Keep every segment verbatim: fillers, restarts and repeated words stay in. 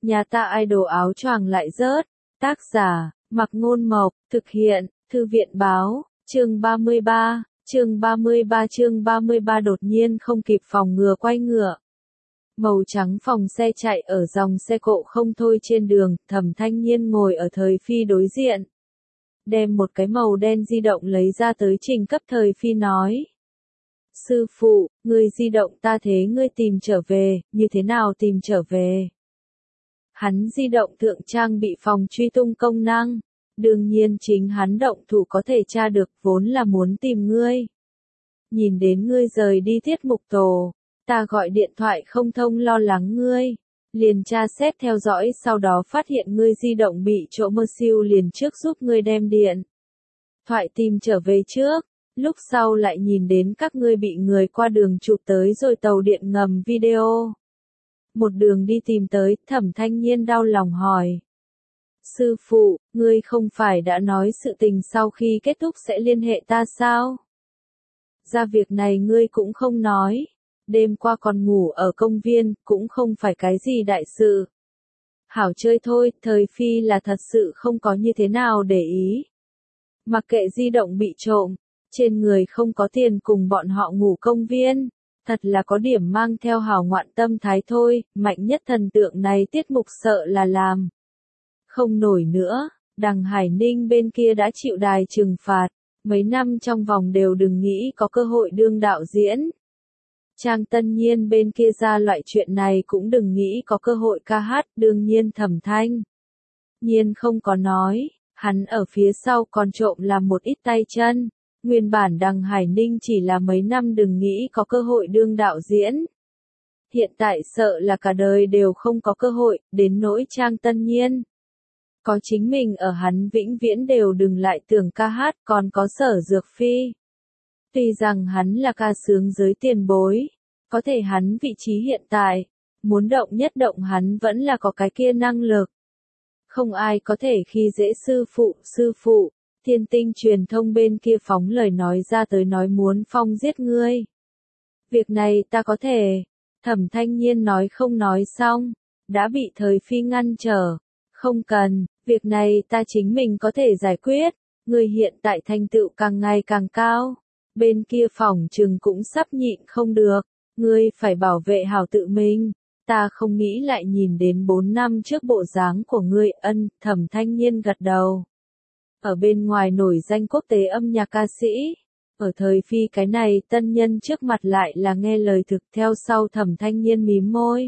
Nhà ta idol áo choàng lại rớt. Tác giả, Mặc Ngôn Mộc, thực hiện, Thư viện Báo, chương ba mươi ba, chương ba mươi ba chương ba mươi ba đột nhiên không kịp phòng ngừa quay ngựa. Màu trắng phòng xe chạy ở dòng xe cộ không thôi trên đường, Thẩm Thanh Nhiên ngồi ở Thời Phi đối diện. Đem một cái màu đen di động lấy ra tới trình cấp Thời Phi nói. Sư phụ, người di động ta thế ngươi tìm trở về, như thế nào tìm trở về? Hắn di động thượng trang bị phòng truy tung công năng. Đương nhiên chính hắn động thủ có thể tra được, vốn là muốn tìm ngươi. Nhìn đến ngươi rời đi tiết mục tổ, ta gọi điện thoại không thông lo lắng ngươi. Liền tra xét theo dõi sau đó phát hiện ngươi di động bị trộm mơ siêu liền trước giúp ngươi đem điện thoại tìm trở về trước. Lúc sau lại nhìn đến các ngươi bị người qua đường chụp tới rồi tàu điện ngầm video. Một đường đi tìm tới, Thẩm Thanh Nhiên đau lòng hỏi. Sư phụ, ngươi không phải đã nói sự tình sau khi kết thúc sẽ liên hệ ta sao? Ra việc này ngươi cũng không nói. Đêm qua còn ngủ ở công viên, cũng không phải cái gì đại sự. Hảo chơi thôi, Thời Phi là thật sự không có như thế nào để ý. Mặc kệ di động bị trộm, trên người không có tiền cùng bọn họ ngủ công viên. Thật là có điểm mang theo hào ngoạn tâm thái thôi, mạnh nhất thần tượng này tiết mục sợ là làm. Không nổi nữa, Đằng Hải Ninh bên kia đã chịu đài trừng phạt, mấy năm trong vòng đều đừng nghĩ có cơ hội đương đạo diễn. Trang Tân Nhiên bên kia ra loại chuyện này cũng đừng nghĩ có cơ hội ca hát, đương nhiên Thẩm Thanh Nhiên không có nói, hắn ở phía sau còn trộm làm một ít tay chân. Nguyên bản Đằng Hải Ninh chỉ là mấy năm đừng nghĩ có cơ hội đương đạo diễn. Hiện tại sợ là cả đời đều không có cơ hội, đến nỗi Trang Tân Nhiên. Có chính mình ở hắn vĩnh viễn đều đừng lại tưởng ca hát, còn có Sở Dược Phi. Tuy rằng hắn là ca sướng giới tiền bối, có thể hắn vị trí hiện tại, muốn động nhất động hắn vẫn là có cái kia năng lực. Không ai có thể khi dễ sư phụ, sư phụ. Thiên Tinh truyền thông bên kia phóng lời nói ra tới nói muốn phong giết ngươi. Việc này ta có thể. Thẩm Thanh Nhiên nói không nói xong, đã bị Thời Phi ngăn trở. Không cần, việc này ta chính mình có thể giải quyết. Ngươi hiện tại thành tựu càng ngày càng cao. Bên kia phỏng chừng cũng sắp nhịn không được. Ngươi phải bảo vệ hảo tự mình. Ta không nghĩ lại nhìn đến bốn năm trước bộ dáng của ngươi. Ân, Thẩm Thanh Nhiên gật đầu. Ở bên ngoài nổi danh quốc tế âm nhạc ca sĩ, ở Thời Phi cái này tân nhân trước mặt lại là nghe lời thực, theo sau Thẩm Thanh Nhiên mím môi.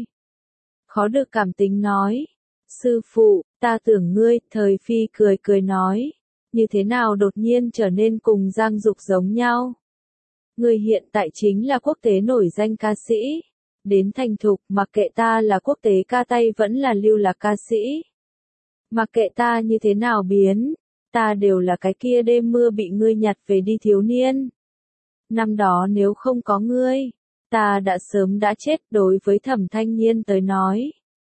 Khó được cảm tính nói, sư phụ, ta tưởng ngươi, Thời Phi cười cười nói, như thế nào đột nhiên trở nên cùng Giang Dục giống nhau. Ngươi hiện tại chính là quốc tế nổi danh ca sĩ, đến thành thục, mặc kệ ta là quốc tế ca tay vẫn là lưu lạc ca sĩ. Mặc kệ ta như thế nào biến. Ta đều là cái kia đêm mưa bị ngươi nhặt về đi thiếu niên. Năm đó nếu không có ngươi, ta đã sớm đã chết. Đối với Thẩm Thanh Nhiên tới nói.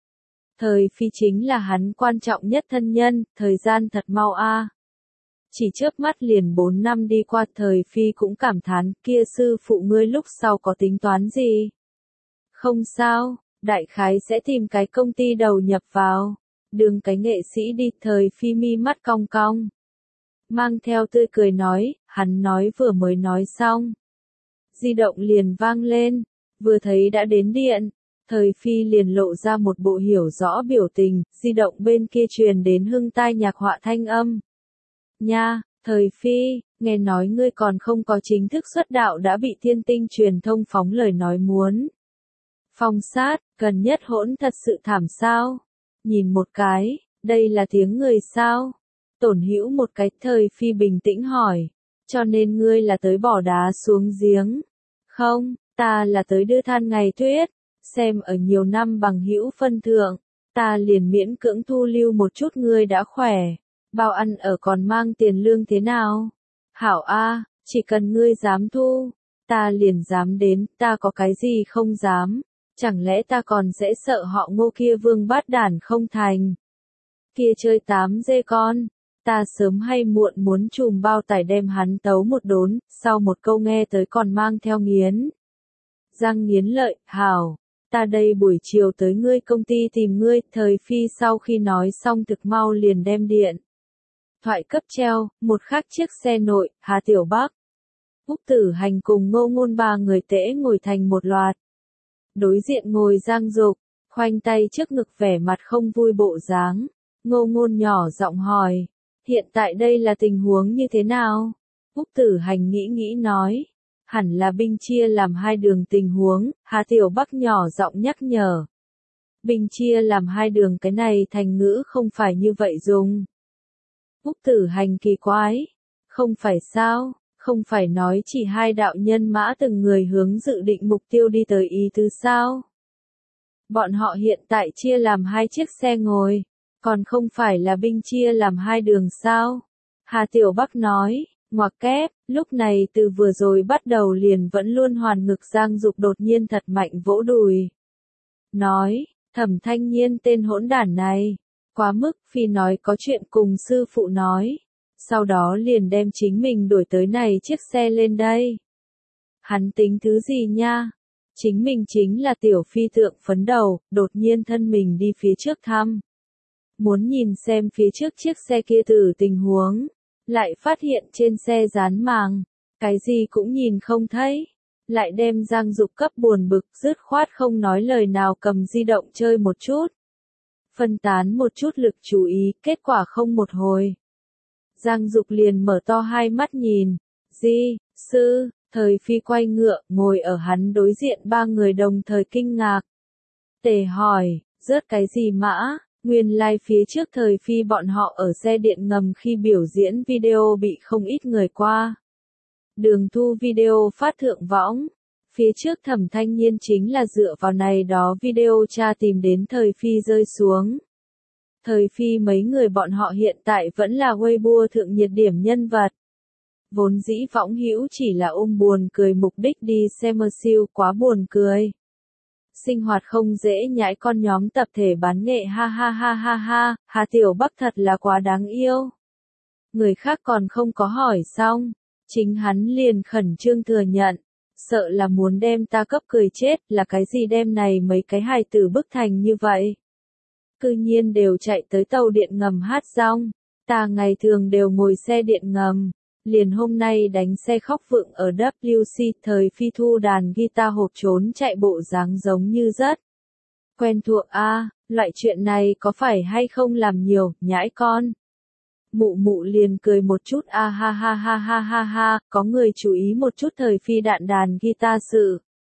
Thời Phi chính là hắn quan trọng nhất thân nhân, thời gian thật mau a. Chỉ chớp mắt liền bốn năm đi qua, Thời Phi cũng cảm thán, kia sư phụ ngươi lúc sau có tính toán gì? Không sao, đại khái sẽ tìm cái công ty đầu nhập vào. Đường cái nghệ sĩ đi, Thời Phi mi mắt cong cong. Mang theo tươi cười nói, hắn nói vừa mới nói xong. Di động liền vang lên, vừa thấy đã đến điện, Thời Phi liền lộ ra một bộ hiểu rõ biểu tình, di động bên kia truyền đến hưng tai nhạc họa thanh âm. Nha, Thời Phi, nghe nói ngươi còn không có chính thức xuất đạo đã bị Thiên Tinh truyền thông phóng lời nói muốn. Phong sát, gần nhất hỗn thật sự thảm sao? Nhìn một cái, đây là tiếng người sao? Tổn hữu một cái, Thời Phi bình tĩnh hỏi. Cho nên ngươi là tới bỏ đá xuống giếng. Không, ta là tới đưa than ngày tuyết. Xem ở nhiều năm bằng hữu phân thượng. Ta liền miễn cưỡng thu lưu một chút, ngươi đã khỏe. Bao ăn ở còn mang tiền lương thế nào? Hảo a, chỉ cần ngươi dám thu. Ta liền dám đến, ta có cái gì không dám. Chẳng lẽ ta còn sẽ sợ họ Ngô kia vương bát đản không thành? Kia chơi tám dê con. Ta sớm hay muộn muốn chùm bao tải đem hắn tấu một đốn, sau một câu nghe tới còn mang theo nghiến. Răng nghiến lợi, hảo, ta đây buổi chiều tới ngươi công ty tìm ngươi, thời phi sau khi nói xong thực mau liền đem điện. Thoại cấp treo, một khác chiếc xe nội, Hà Tiểu Bắc. Úc Tử Hành cùng Ngô Ngôn ba người tễ ngồi thành một loạt. Đối diện ngồi Giang Dục, khoanh tay trước ngực vẻ mặt không vui bộ dáng. Ngô Ngôn nhỏ giọng hỏi, hiện tại đây là tình huống như thế nào? Úc Tử Hành nghĩ nghĩ nói, hẳn là binh chia làm hai đường tình huống, Hà Tiểu Bắc nhỏ giọng nhắc nhở. Binh chia làm hai đường cái này thành ngữ không phải như vậy dùng. Úc Tử Hành kỳ quái, không phải sao, không phải nói chỉ hai đạo nhân mã từng người hướng dự định mục tiêu đi tới ý tứ sao? Bọn họ hiện tại chia làm hai chiếc xe ngồi, còn không phải là binh chia làm hai đường sao? Hà Tiểu Bắc nói, ngoặc kép, lúc này từ vừa rồi bắt đầu liền vẫn luôn hoàn ngực Giang Dục đột nhiên thật mạnh vỗ đùi. Nói, Thẩm Thanh Nhiên tên hỗn đản này, quá mức, phi nói có chuyện cùng sư phụ nói, sau đó liền đem chính mình đuổi tới này chiếc xe lên đây. Hắn tính thứ gì nha? Chính mình chính là tiểu phi tượng phấn đầu, đột nhiên thân mình đi phía trước thăm. Muốn nhìn xem phía trước chiếc xe kia từ tình huống, lại phát hiện trên xe dán màng, cái gì cũng nhìn không thấy. Lại đem Giang Dục cấp buồn bực, dứt khoát không nói lời nào cầm di động chơi một chút. Phân tán một chút lực chú ý, kết quả không một hồi. Giang Dục liền mở to hai mắt nhìn, di, sư, thời phi quay ngựa, ngồi ở hắn đối diện ba người đồng thời kinh ngạc. Tề hỏi, rớt cái gì mã, nguyên lai like phía trước thời phi bọn họ ở xe điện ngầm khi biểu diễn video bị không ít người qua. Đường thu video phát thượng võng, phía trước Thẩm Thanh Nhiên chính là dựa vào này đó video tra tìm đến thời phi rơi xuống. Thời phi mấy người bọn họ hiện tại vẫn là Weibo thượng nhiệt điểm nhân vật. Vốn dĩ võng hữu chỉ là ôm buồn cười mục đích đi xem siêu quá buồn cười. Sinh hoạt không dễ nhãi con nhóm tập thể bán nghệ ha ha ha ha ha, Hà Tiểu Bắc thật là quá đáng yêu. Người khác còn không có hỏi xong, chính hắn liền khẩn trương thừa nhận, sợ là muốn đem ta cấp cười chết, là cái gì đem này mấy cái hài tử bức thành như vậy. Cư nhiên đều chạy tới tàu điện ngầm hát rong, ta ngày thường đều ngồi xe điện ngầm, liền hôm nay đánh xe khóc vượng ở W C, thời phi thu đàn guitar hộp trốn chạy bộ dáng giống như rất quen thuộc a, à, loại chuyện này có phải hay không làm nhiều, nhãi con. Mụ mụ liền cười một chút a ha ha ha ha ha ha, có người chú ý một chút thời phi đạn đàn guitar sự.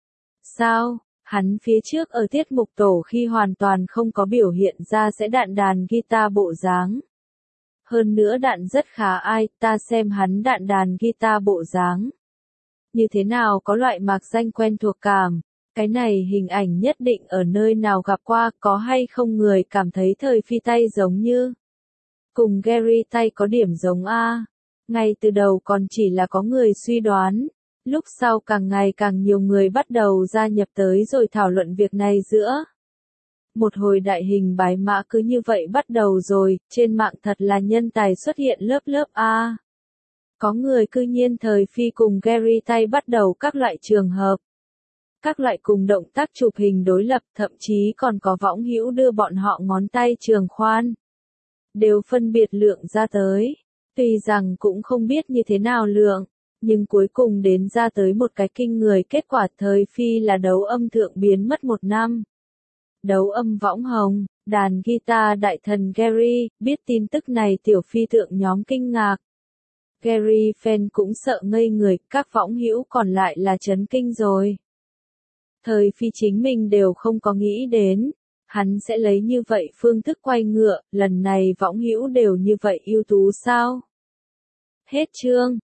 Sao? Hắn phía trước ở tiết mục tổ khi hoàn toàn không có biểu hiện ra sẽ đạn đàn guitar bộ dáng. Hơn nữa đạn rất khá ai, ta xem hắn đạn đàn guitar bộ dáng. Như thế nào có loại mạc danh quen thuộc cảm, cái này hình ảnh nhất định ở nơi nào gặp qua, có hay không người cảm thấy thời phi tay giống như. Cùng Gary tay có điểm giống A. Ngay từ đầu còn chỉ là có người suy đoán. Lúc sau càng ngày càng nhiều người bắt đầu gia nhập tới rồi thảo luận việc này giữa. Một hồi đại hình bái mã cứ như vậy bắt đầu rồi, trên mạng thật là nhân tài xuất hiện lớp lớp A. Có người cư nhiên thời phi cùng Gary tay bắt đầu các loại trường hợp. Các loại cùng động tác chụp hình đối lập, thậm chí còn có võng hữu đưa bọn họ ngón tay trường khoan. Đều phân biệt lượng ra tới. Tuy rằng cũng không biết như thế nào lượng. Nhưng cuối cùng đến ra tới một cái kinh người kết quả thời phi là đấu âm thượng biến mất một năm. Đấu âm võng hồng, đàn guitar đại thần Gary, biết tin tức này tiểu phi thượng nhóm kinh ngạc. Gary fan cũng sợ ngây người, các võng hữu còn lại là chấn kinh rồi. Thời phi chính mình đều không có nghĩ đến, hắn sẽ lấy như vậy phương thức quay ngựa, lần này võng hữu đều như vậy ưu tú sao? Hết chương.